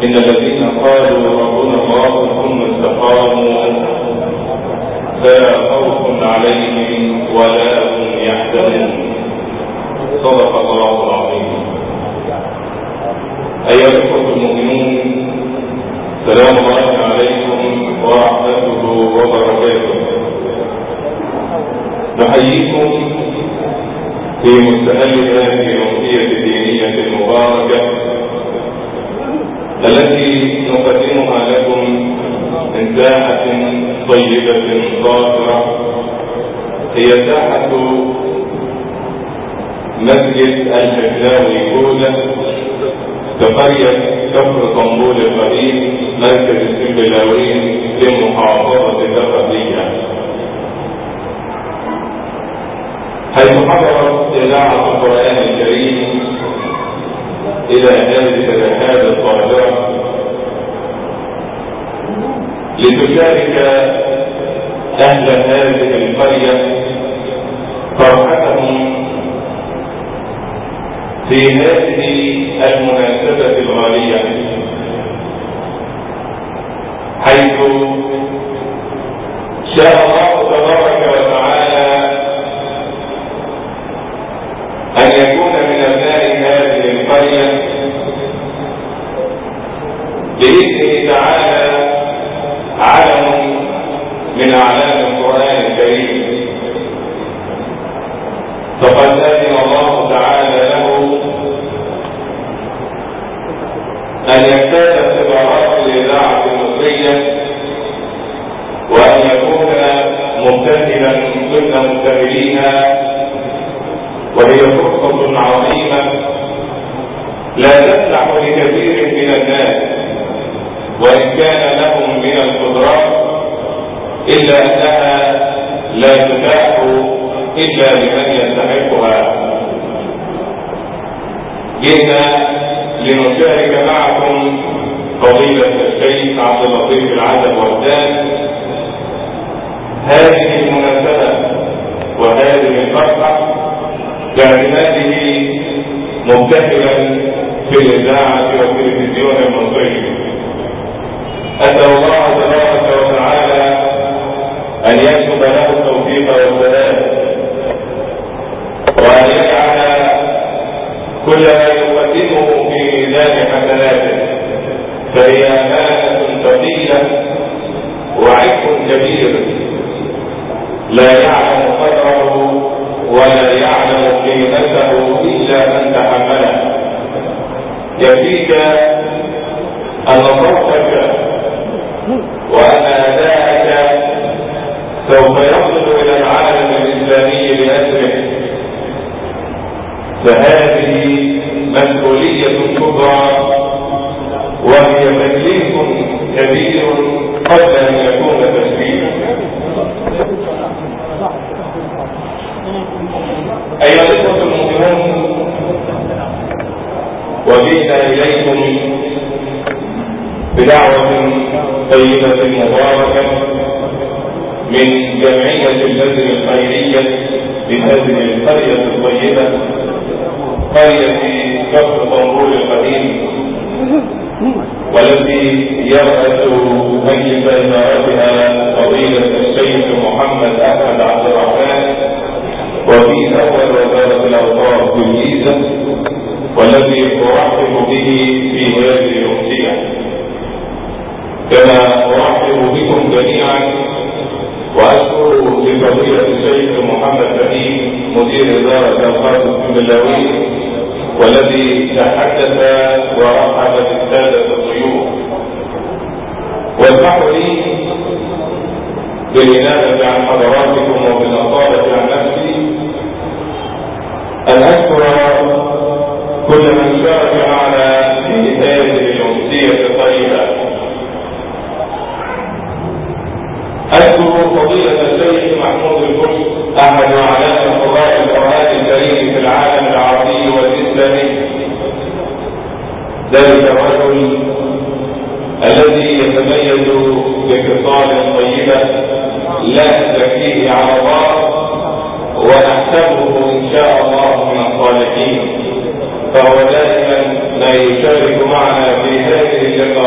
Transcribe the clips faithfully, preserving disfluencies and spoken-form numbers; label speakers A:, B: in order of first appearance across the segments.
A: إن الذين قالوا ربنا الله ثم استقاموا فلا خوف عليهم ولا هم يحزنون. صدق الله العظيم. أيها الأخوة المؤمنون، سلام الله عليكم ورحمته وبركاته. نحييكم في مستهل هذه الأمسية الدينية المباركة التي نقدمها لكم من ساحة طيبة طاهرة، هي ساحة مسجد الحفلاوي كولا بقرية كفر طنبول القديم مركز السنبلاوين في محافظة الدقهلية، حيث حضرت إذاعة القرآن الكريم إلى هذه القاهرة لتشارك أهل هذه القرية فرحتهم في هذه المناسبة الغالية، حيث شاء الله تبارك وتعالى أن يكون من أبناء هذه القرية بإذنه تعالى علم من أعلام القرآن الكريم، فقد أذن الله تعالى له أن يجتاز اختبارات الإذاعة المصرية وأن يكون مبتهلا ضمن مبتهليها، وهي فرصة عظيمة لا تسمح لكثير من الناس وإن كان لهم من القدرات، إلا أنها لا تتاح إلا لمن يستحقها. جئنا لنشارك معكم فضيلة الشيخ عبد اللطيف العزب وردان هذه المناسبة وهذه الفرحة باعتماده مبتهلا في الإذاعة والتلفزيون المصري. أسأل الله تبارك وتعالى أن يكتب له التوفيق والسداد، وأن يجعل كل ما يقدمه في ميزان حسناته، فهي أمانة ثقيلة وعبء كبير لا يعلم قدره ولا يعلم قيمته إلا من تحمله. يكفيك أن صوتك وأن أداءك سوف يصل إلى العالم الإسلامي لأسره، فهذه مسؤولية كبرى وهي تكليف كبير قبل أن يكون تشريفا. أيها الأخوة المؤمنون، وجئنا إليكم بدعوة طيبة مباركة من جمعية البذل الخيرية بهذه القرية الطيبة، قرية كفر طنبول القديم، والتي يرأس مجلس إدارتها فضيلة الشيخ محمد أحمد عبد الرحمن، وفي أول وزارة الأوقاف بالجيزة، والذي أرحب به في هذه الأمسية، كما أرحب بكم جميعا وأشكر لفضيلة الشيخ محمد فهيم مدير إدارة الأوقاف السنبلاوين، والذي تحدث ورحب بالسادة الضيوف. واسمحوا لي بالإنابة عن حضراتكم وبالأطالة عن نفسي أن أشكر كل من شارك معنا في هذه الأمسية الطيبة. أشكر فضيلة الشيخ محمود الكرش أحد أعلام قراء القرآن الكريم في العالم العربي والإسلامي، ذلك الرجل الذي يتميز بخصال طيبة لا نزكيه على الله، ونحسبه إن شاء الله من الصالحين، فهو دائما لا يشارك معنا في هذه اللقاءات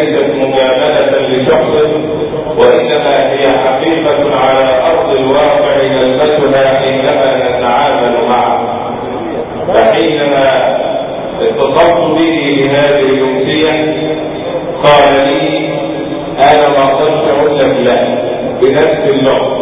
A: ليست مجاملة لشخص، وإنما هي حقيقة على أرض الواقع نلمسها حينما نتعامل معه. فحينما اتصلت به بهذه الأمسية قال لي أنا ما قلت أقول لك لا بنفس اللغة،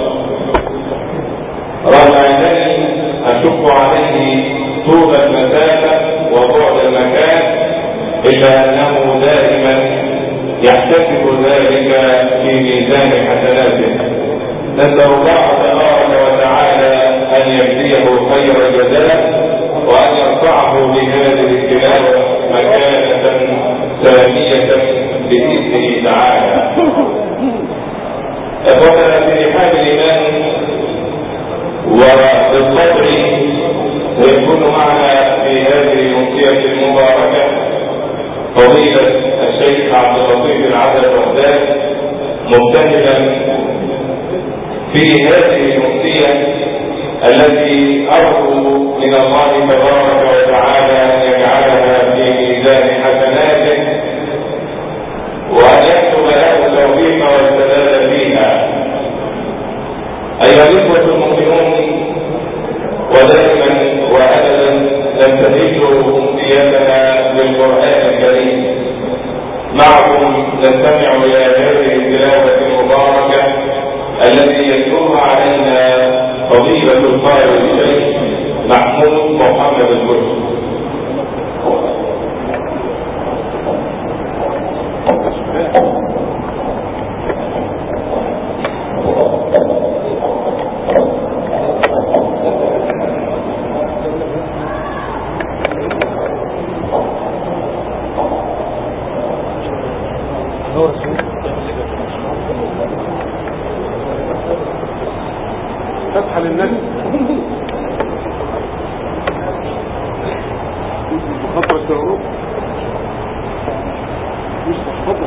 A: رغم أنني أشق عليه طول المسافة وبعد المكان، إلا أنه دائما يحتسب ذلك في ميزان حسناته. نسأل الله تبارك وتعالى أن يجزيه خير الجزاء وأن يرفعه بهذه التلاوة مكانة سامية بإذنه تعالى. أخوتنا في رحاب الإيمان وبالصبر سيكون معنا في هذه الأمسية المباركة فضيلة الشيخ عبد اللطيف العدل الوهدان، مبتهلا في هذه الأمسية التي أرجو من الله تبارك وتعالى أن يجعلها في ميزان حسناته وأن يكتب له التوفيق والسداد فيها. أيها الإخوة المؤمنون، ودائما وأبدا نمتهج أمسيتنا بالقرآن الكريم. معكم نستمع إلى هذه التلاوة المباركة التي يتلوها علينا فضيلة القارئ الشيخ محمود محمد البرج.
B: فتحة للناس خطر الشعور مش خطر.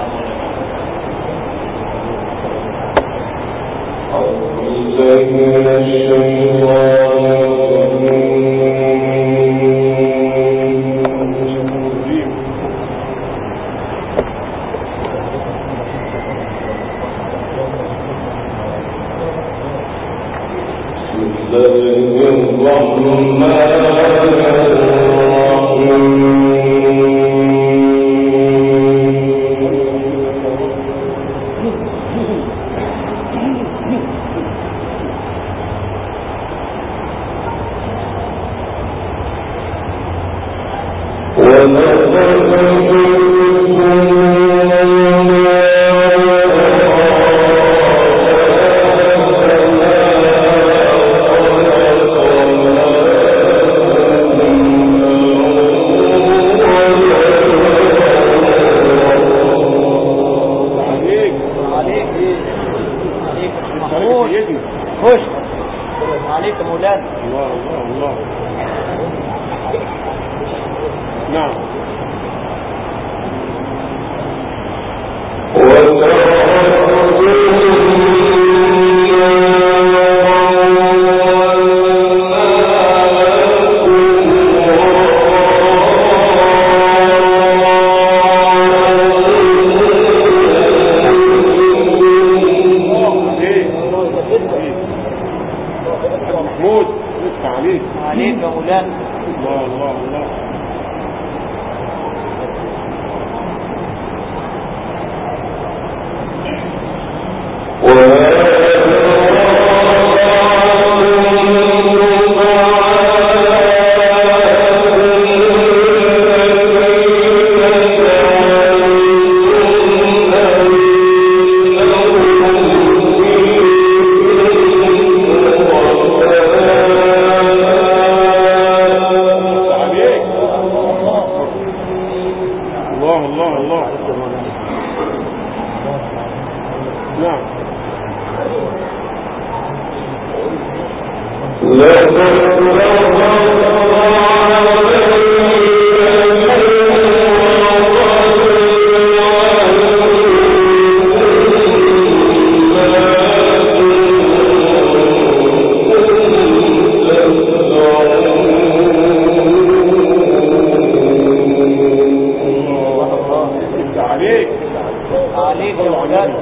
C: عليك يا مولانا.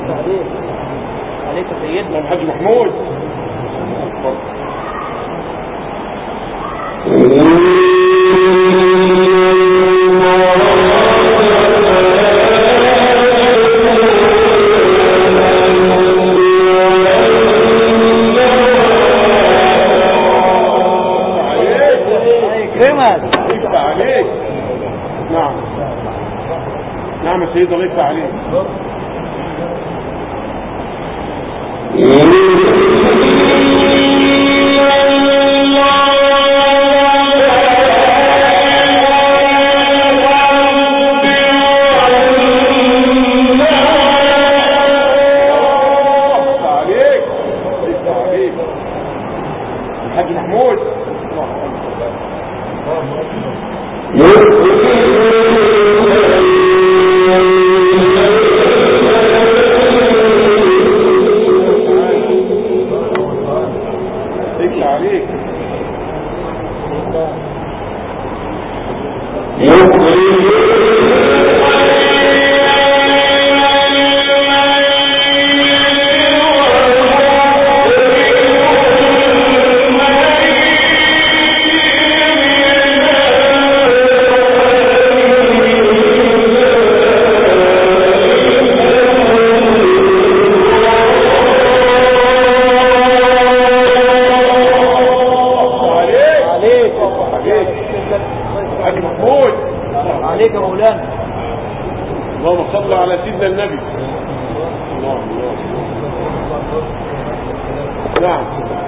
C: عليك يا سيدنا
B: الحاج محمود. يفتح عليك. نعم نعم يا سيدي، الله يفتح عليك. الحاج محمود.
C: عليك يا مولانا.
B: اللهم صل على سيدنا النبي. الله الله. نعم.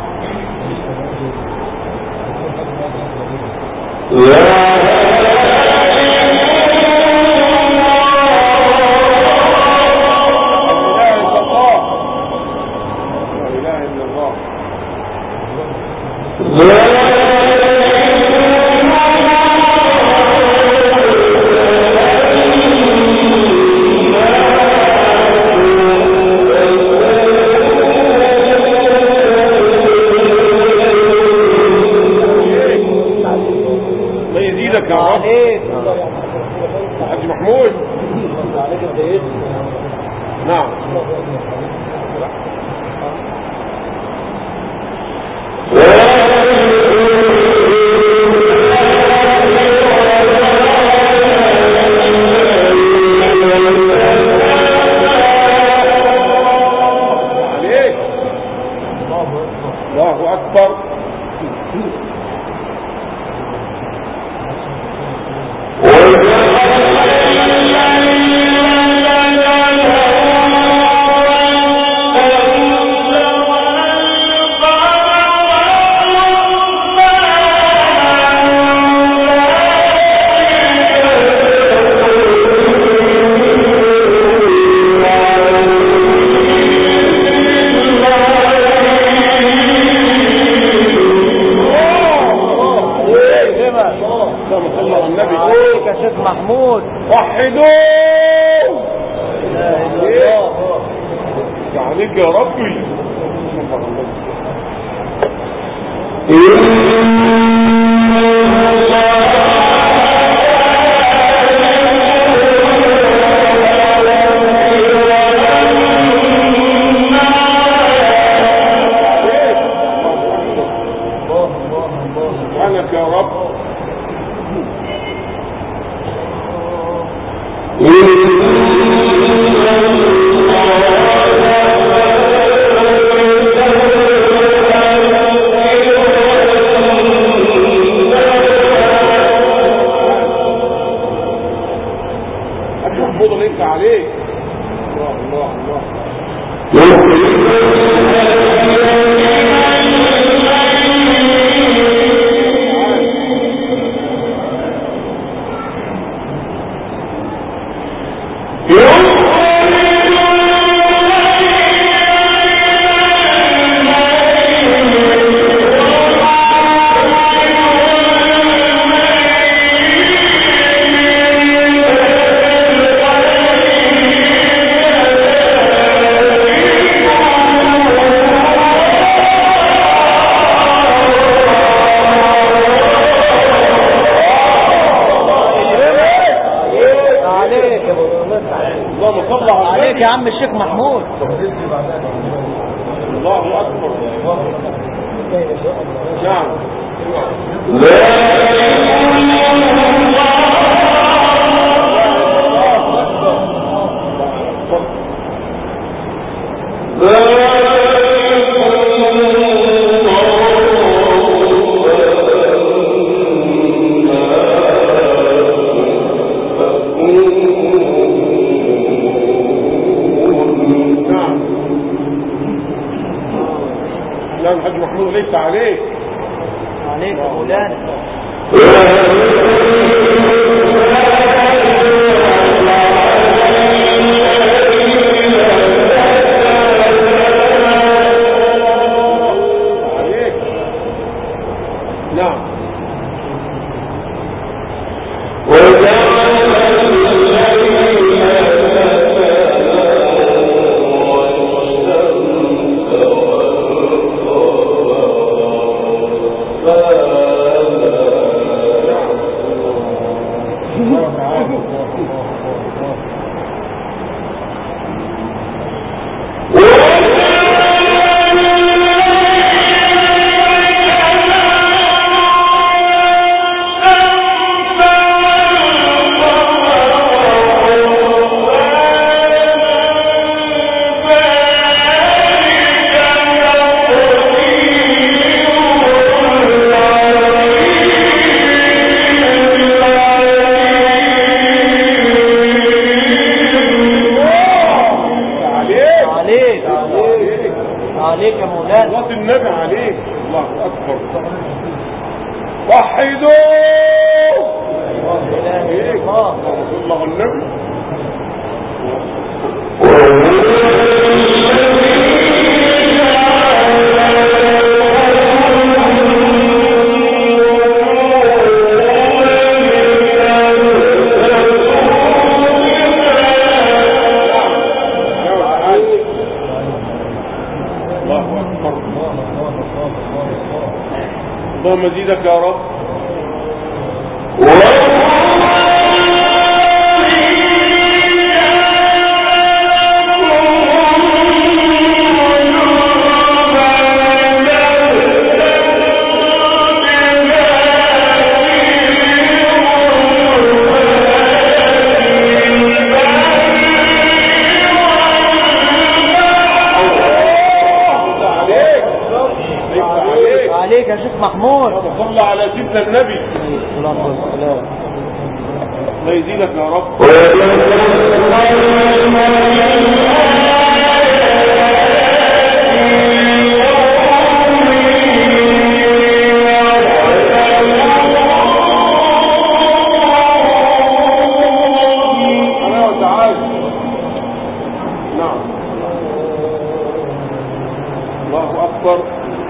B: الحاج محمود. نعم. الله أكبر.
C: محمود
B: وحدوه. عليك يا ربي. سبحانك يا رب. محمود ليس عليك. الله الله الله.
A: Oh,
B: اللهم صل على
C: عليك
B: النبي.
C: يا عم الشيخ محمود.
B: الله أكبر. نعم. لا الحاج محمود ليس عليك.
C: عليك يا مولانا.
B: عليك. نعم.
C: عليك يا مولانا.
B: صلاة النبي عليك. الله أكبر. وحدوا.
C: لا إله إلا الله.
B: صلى على النبي. اللهم زيدك يا رب.
C: عليك يا شيخ محمود.
B: صلى على سيدنا النبي. الله يزيدك يا رب. نعم. الله أكبر.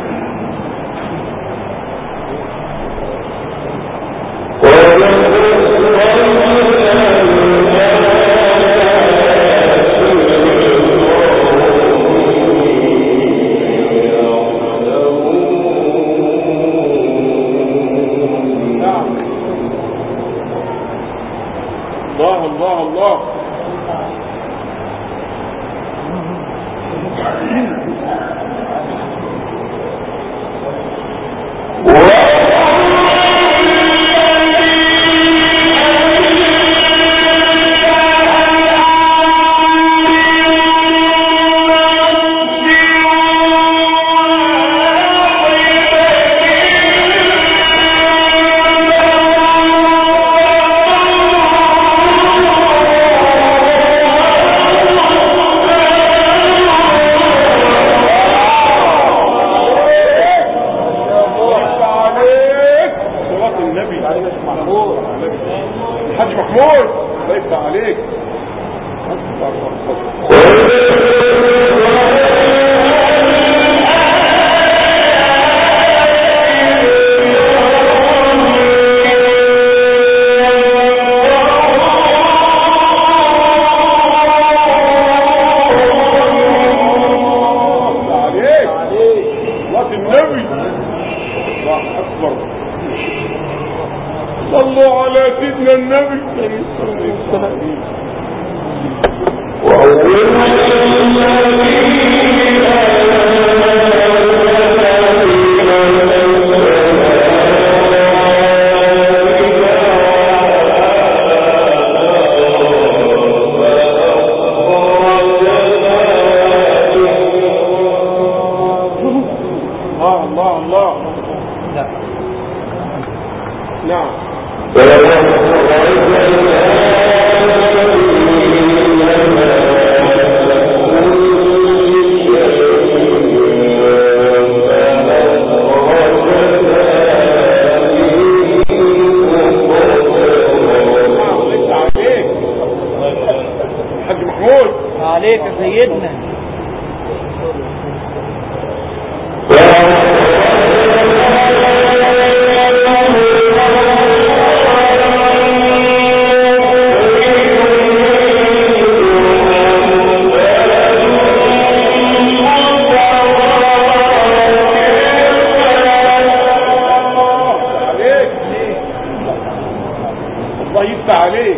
B: الله الله الله. الحاج محمود الله يفتح عليك. صلوا على سيدنا النبي.
C: عليك يا سيدنا.
B: الله يفتح عليك.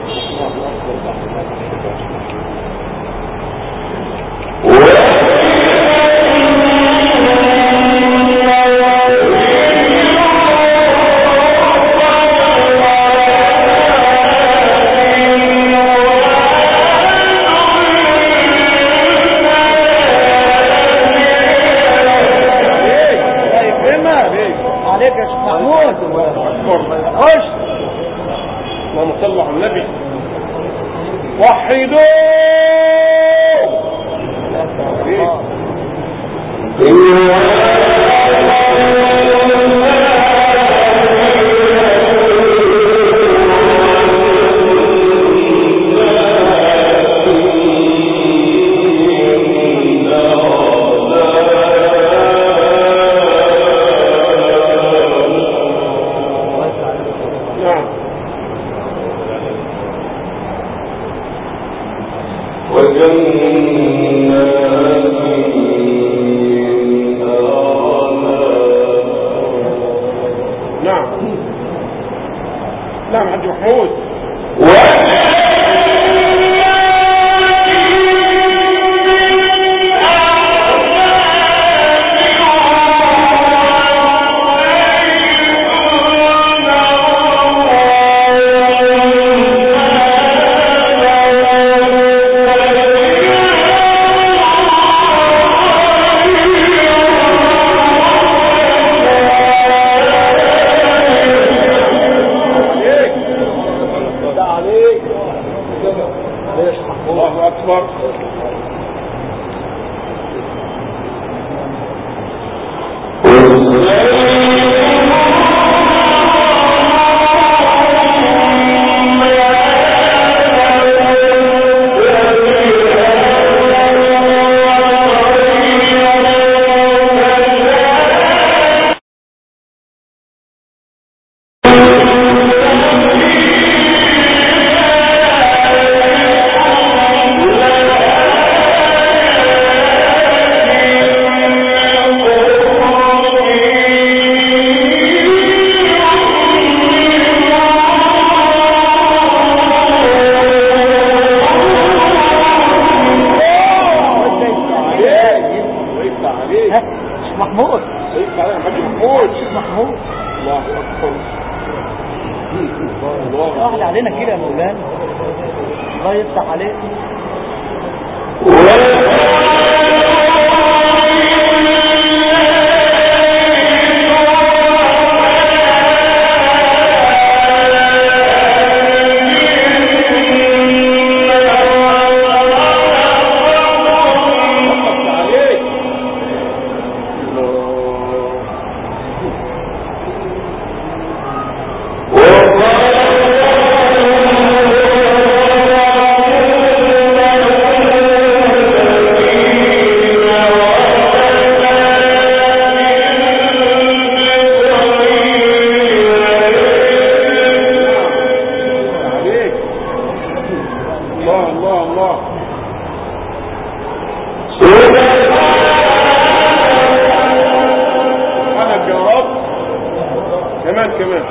C: عليك يا شيخ محمود. خش.
B: اللهم صل على النبي. وحدوا. نعم نعم حاج محمود. الله أكبر.
C: محمود.
B: محمود.
C: محمود.
B: الله أكبر.
C: واحد علينا كده يا مولانا. الله يفتح عليك. كمان كمان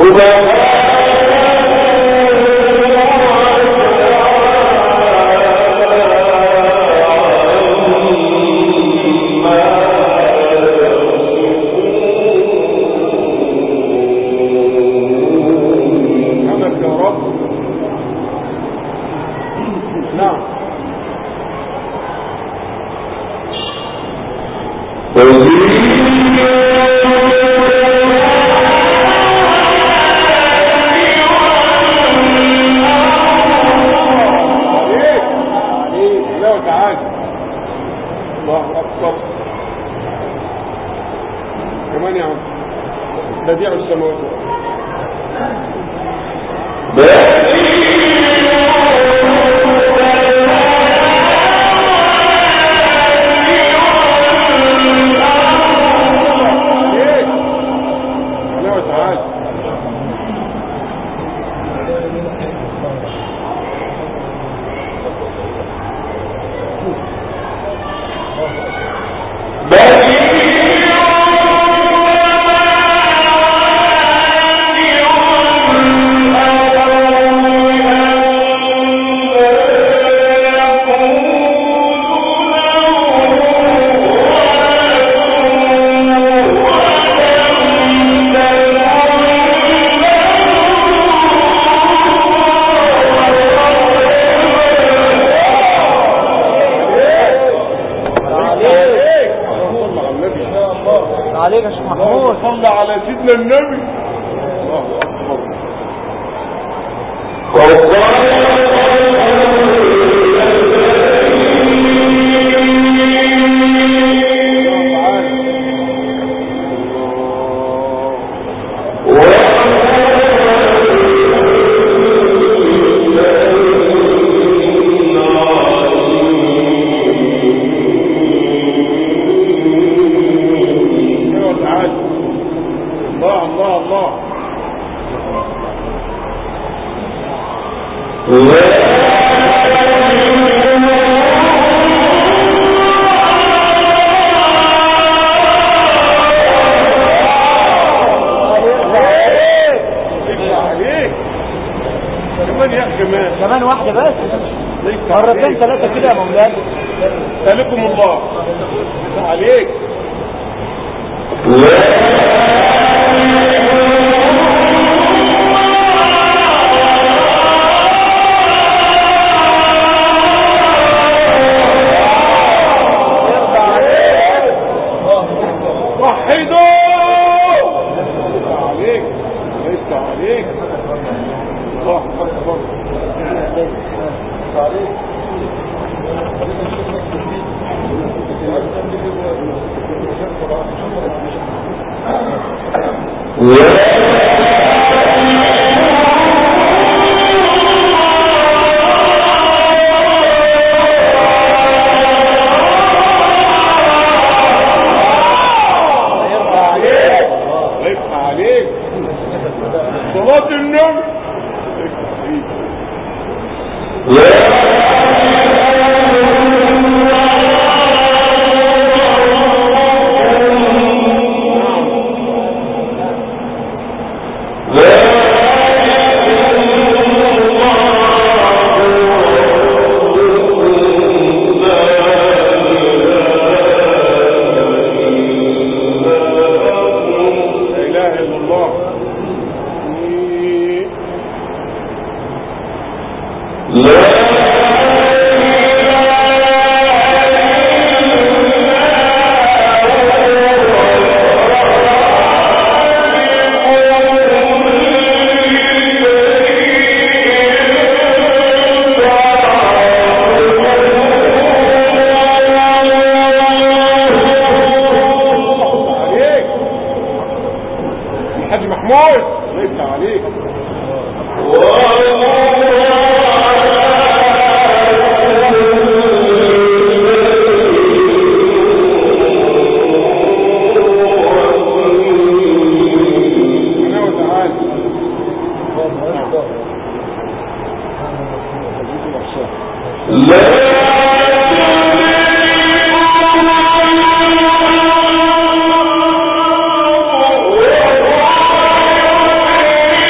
C: كمان واحدة بس مرتين ثلاثة كده يا مولانا.
B: سالكم الله عليك.
A: لا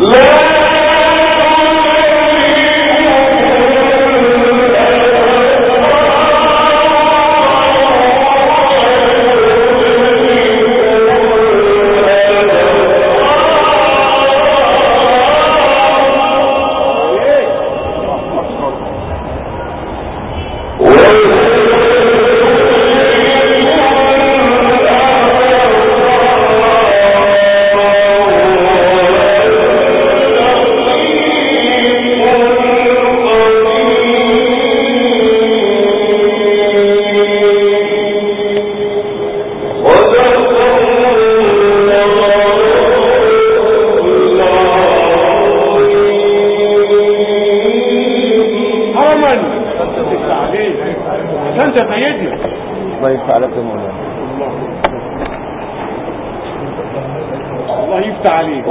B: الله يفتح عليك،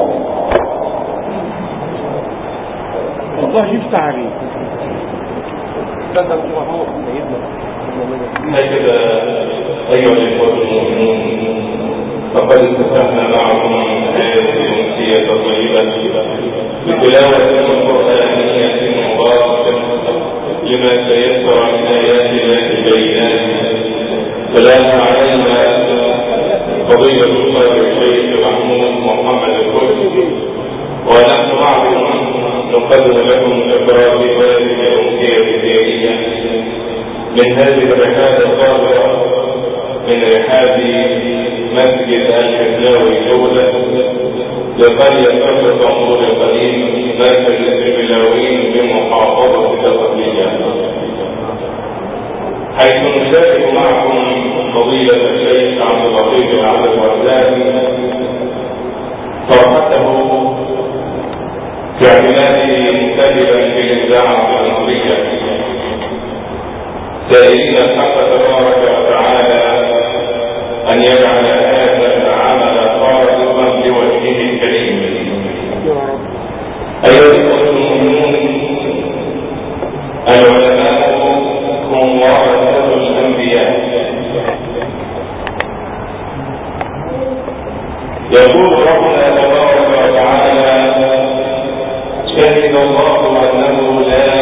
B: الله يفتح عليك.
A: هكذا أيها الإخوة المؤمنون، فقد استفتحنا معكم هذه الأمسية الطيبة بتلاوة قرآنية مباركة لما تيسر من آيات الله البينات. سلام علينا فضيلة القاضي الشيخ محمود محمد الكرسي، ونحن معكم نقدم لكم إقرار هذه الأمسية الدينية من هذه الرحلات الصادرة من رحاب مسجد الفتلاوي الأولى لقرية كفر صنبور القديم مركز السربلاويين بمحافظة الدقهلية، حيث نشارك معكم فضيلة الشيخ عبد اللطيف العبد الورداني فرحته في اعتماده مكتبا في الإذاعة المصرية، سائلين الحق تبارك وتعالى أن يجعل هذا العمل خالصا لوجهه الكريم. أيها الإخوة المؤمنون، العلماء هم ورثة الأنبياء. يقول ربنا تبارك وتعالى: شهد الله أنه لا